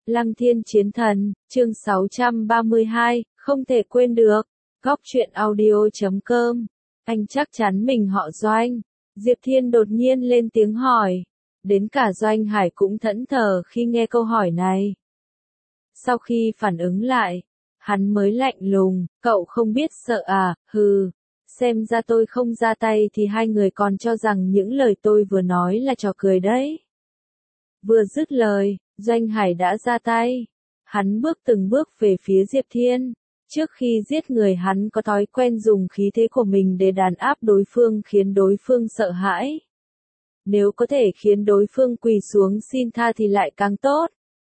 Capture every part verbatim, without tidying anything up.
Lăng Thiên Chiến Thần, chương sáu trăm ba mươi hai, không thể quên được. Góc truyện audio chấm com. Anh chắc chắn mình họ Doanh. Diệp Thiên đột nhiên lên tiếng hỏi. Đến cả Doanh Hải cũng thẫn thờ khi nghe câu hỏi này. Sau khi phản ứng lại, hắn mới lạnh lùng, cậu không biết sợ à, hừ. Xem ra tôi không ra tay thì hai người còn cho rằng những lời tôi vừa nói là trò cười đấy. Vừa dứt lời, Doanh Hải đã ra tay. Hắn bước từng bước về phía Diệp Thiên. Trước khi giết người hắn có thói quen dùng khí thế của mình để đàn áp đối phương khiến đối phương sợ hãi. Nếu có thể khiến đối phương quỳ xuống xin tha thì lại càng tốt.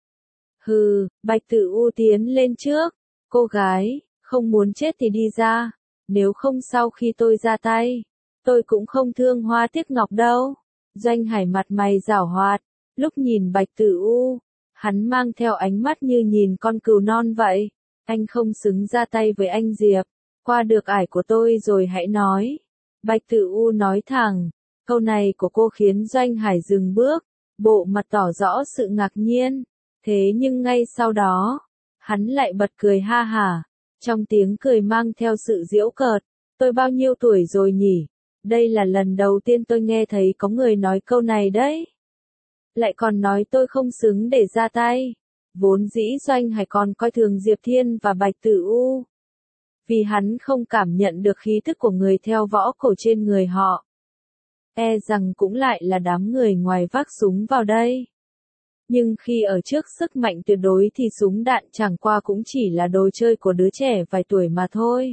Hừ, Bạch Tử U tiến lên trước. Cô gái, không muốn chết thì đi ra. Nếu không sau khi tôi ra tay, tôi cũng không thương hoa tiếc ngọc đâu. Doanh Hải mặt mày giảo hoạt. Lúc nhìn Bạch Tử U, hắn mang theo ánh mắt như nhìn con cừu non vậy. Anh không xứng ra tay với anh Diệp. Qua được ải của tôi rồi hãy nói. Bạch Tử U nói thẳng. Câu này của cô khiến Doanh Hải dừng bước. Bộ mặt tỏ rõ sự ngạc nhiên. Thế nhưng ngay sau đó, hắn lại bật cười ha hả. Trong tiếng cười mang theo sự giễu cợt. Tôi bao nhiêu tuổi rồi nhỉ? Đây là lần đầu tiên tôi nghe thấy có người nói câu này đấy. Lại còn nói tôi không xứng để ra tay. Vốn dĩ Doanh Hải còn coi thường Diệp Thiên và Bạch Tử U. Vì hắn không cảm nhận được khí thức của người theo võ cổ trên người họ. E rằng cũng lại là đám người ngoài vác súng vào đây. Nhưng khi ở trước sức mạnh tuyệt đối thì súng đạn chẳng qua cũng chỉ là đồ chơi của đứa trẻ vài tuổi mà thôi.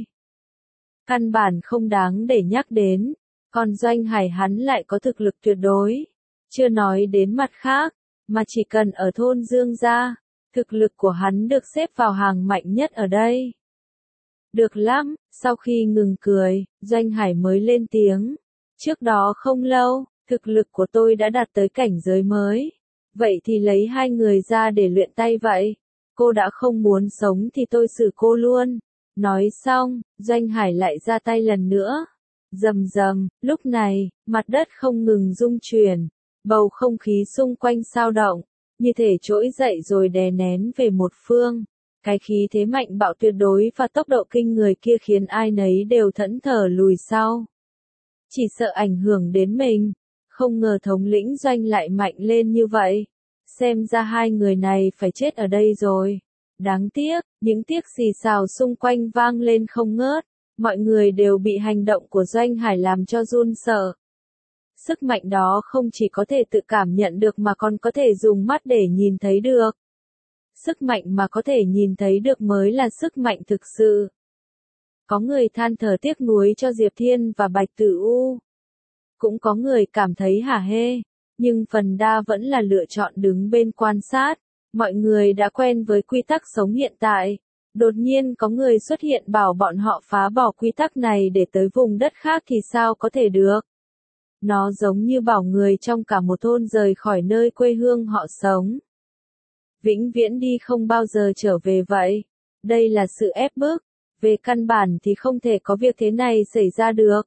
Căn bản không đáng để nhắc đến. Còn Doanh Hải hắn lại có thực lực tuyệt đối. Chưa nói đến mặt khác, mà chỉ cần ở thôn Dương gia, thực lực của hắn được xếp vào hàng mạnh nhất ở đây. Được lắm, sau khi ngừng cười, Doanh Hải mới lên tiếng. Trước đó không lâu, thực lực của tôi đã đạt tới cảnh giới mới. Vậy thì lấy hai người ra để luyện tay vậy. Cô đã không muốn sống thì tôi xử cô luôn. Nói xong, Doanh Hải lại ra tay lần nữa. Rầm rầm, lúc này, mặt đất không ngừng rung chuyển. Bầu không khí xung quanh xao động, như thể trỗi dậy rồi đè nén về một phương. Cái khí thế mạnh bạo tuyệt đối và tốc độ kinh người kia khiến ai nấy đều thẫn thờ lùi sau. Chỉ sợ ảnh hưởng đến mình, không ngờ thống lĩnh Doanh lại mạnh lên như vậy. Xem ra hai người này phải chết ở đây rồi. Đáng tiếc, những tiếc xì xào xung quanh vang lên không ngớt. Mọi người đều bị hành động của Doanh Hải làm cho run sợ. Sức mạnh đó không chỉ có thể tự cảm nhận được mà còn có thể dùng mắt để nhìn thấy được. Sức mạnh mà có thể nhìn thấy được mới là sức mạnh thực sự. Có người than thở tiếc nuối cho Diệp Thiên và Bạch Tử U. Cũng có người cảm thấy hả hê, nhưng phần đa vẫn là lựa chọn đứng bên quan sát. Mọi người đã quen với quy tắc sống hiện tại. Đột nhiên có người xuất hiện bảo bọn họ phá bỏ quy tắc này để tới vùng đất khác thì sao có thể được. Nó giống như bảo người trong cả một thôn rời khỏi nơi quê hương họ sống. Vĩnh viễn đi không bao giờ trở về vậy. Đây là sự ép bức. Về căn bản thì không thể có việc thế này xảy ra được.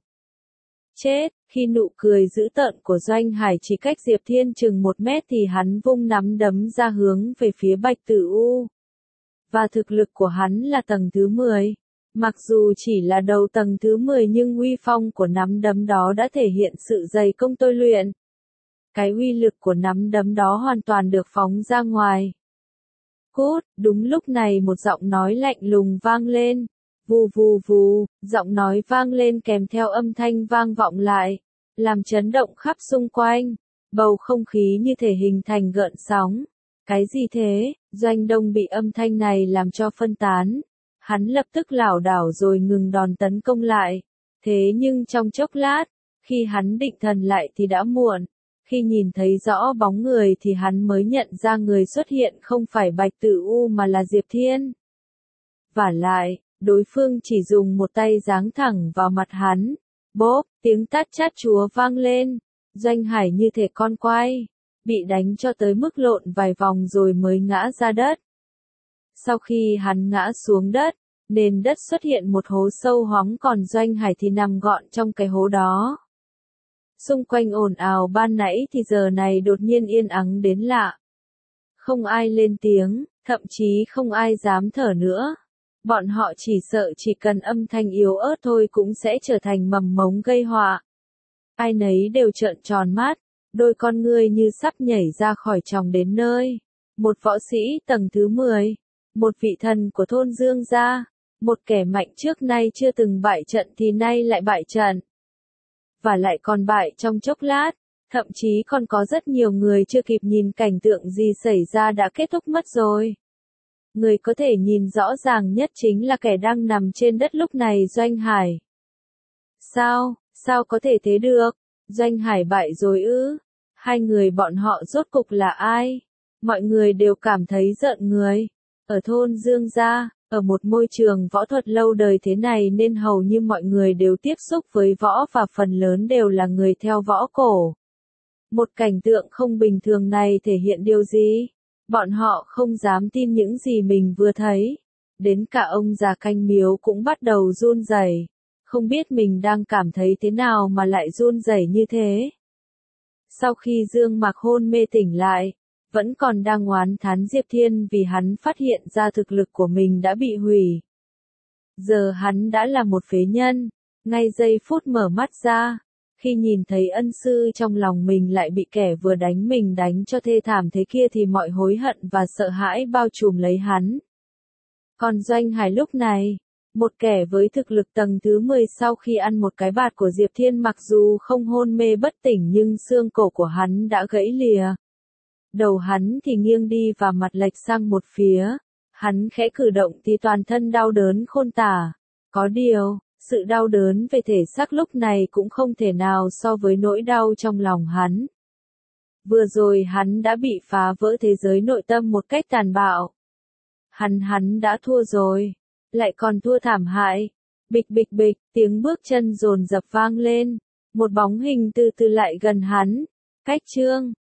Chết, khi nụ cười dữ tợn của Doanh Hải chỉ cách Diệp Thiên chừng một mét thì hắn vung nắm đấm ra hướng về phía Bạch Tử U. Và thực lực của hắn là tầng thứ mười. Mặc dù chỉ là đầu tầng thứ mười nhưng uy phong của nắm đấm đó đã thể hiện sự dày công tôi luyện. Cái uy lực của nắm đấm đó hoàn toàn được phóng ra ngoài. Cút, đúng lúc này một giọng nói lạnh lùng vang lên. Vù vù vù, giọng nói vang lên kèm theo âm thanh vang vọng lại. Làm chấn động khắp xung quanh. Bầu không khí như thể hình thành gợn sóng. Cái gì thế? Doanh Đông bị âm thanh này làm cho phân tán. Hắn lập tức lảo đảo rồi ngừng đòn tấn công lại. Thế nhưng trong chốc lát, khi hắn định thần lại thì đã muộn. Khi nhìn thấy rõ bóng người thì hắn mới nhận ra người xuất hiện không phải Bạch Tử U mà là Diệp Thiên. Vả lại, đối phương chỉ dùng một tay giáng thẳng vào mặt hắn. Bốp, tiếng tát chát chúa vang lên. Doanh Hải như thể con quay, bị đánh cho tới mức lộn vài vòng rồi mới ngã ra đất. Sau khi hắn ngã xuống đất, nền đất xuất hiện một hố sâu hoắm còn Doanh Hải thì nằm gọn trong cái hố đó. Xung quanh ồn ào ban nãy thì giờ này đột nhiên yên ắng đến lạ. Không ai lên tiếng, Thậm chí không ai dám thở nữa. Bọn họ chỉ sợ chỉ cần âm thanh yếu ớt thôi cũng sẽ trở thành mầm mống gây họa. Ai nấy đều trợn tròn mắt, đôi con ngươi như sắp nhảy ra khỏi tròng đến nơi. Một võ sĩ tầng thứ mười, một vị thần của thôn Dương gia, một kẻ mạnh trước nay chưa từng bại trận thì nay lại bại trận. Và lại còn bại trong chốc lát, thậm chí còn có rất nhiều người chưa kịp nhìn cảnh tượng gì xảy ra đã kết thúc mất rồi. Người có thể nhìn rõ ràng nhất chính là kẻ đang nằm trên đất lúc này, Doanh Hải. Sao, sao có thể thế được? Doanh Hải bại rồi ư? Hai người bọn họ rốt cục là ai? Mọi người đều cảm thấy giận người. Ở thôn Dương gia, ở một môi trường võ thuật lâu đời thế này nên hầu như mọi người đều tiếp xúc với võ và phần lớn đều là người theo võ cổ. Một cảnh tượng không bình thường này thể hiện điều gì? Bọn họ không dám tin những gì mình vừa thấy. Đến cả ông già canh miếu cũng bắt đầu run rẩy, không biết mình đang cảm thấy thế nào mà lại run rẩy như thế. Sau khi Dương Mạc hôn mê tỉnh lại, vẫn còn đang oán thán Diệp Thiên vì hắn phát hiện ra thực lực của mình đã bị hủy. Giờ hắn đã là một phế nhân, ngay giây phút mở mắt ra, khi nhìn thấy ân sư trong lòng mình lại bị kẻ vừa đánh mình đánh cho thê thảm thế kia thì mọi hối hận và sợ hãi bao trùm lấy hắn. Còn Doanh Hải lúc này, một kẻ với thực lực tầng thứ mười sau khi ăn một cái bạt của Diệp Thiên mặc dù không hôn mê bất tỉnh nhưng xương cổ của hắn đã gãy lìa. Đầu hắn thì nghiêng đi và mặt lệch sang một phía. Hắn khẽ cử động thì toàn thân đau đớn khôn tả. Có điều, sự đau đớn về thể xác lúc này cũng không thể nào so với nỗi đau trong lòng hắn. Vừa rồi hắn đã bị phá vỡ thế giới nội tâm một cách tàn bạo. Hắn hắn đã thua rồi. Lại còn thua thảm hại. Bịch bịch bịch, tiếng bước chân dồn dập vang lên. Một bóng hình từ từ lại gần hắn. Cách chương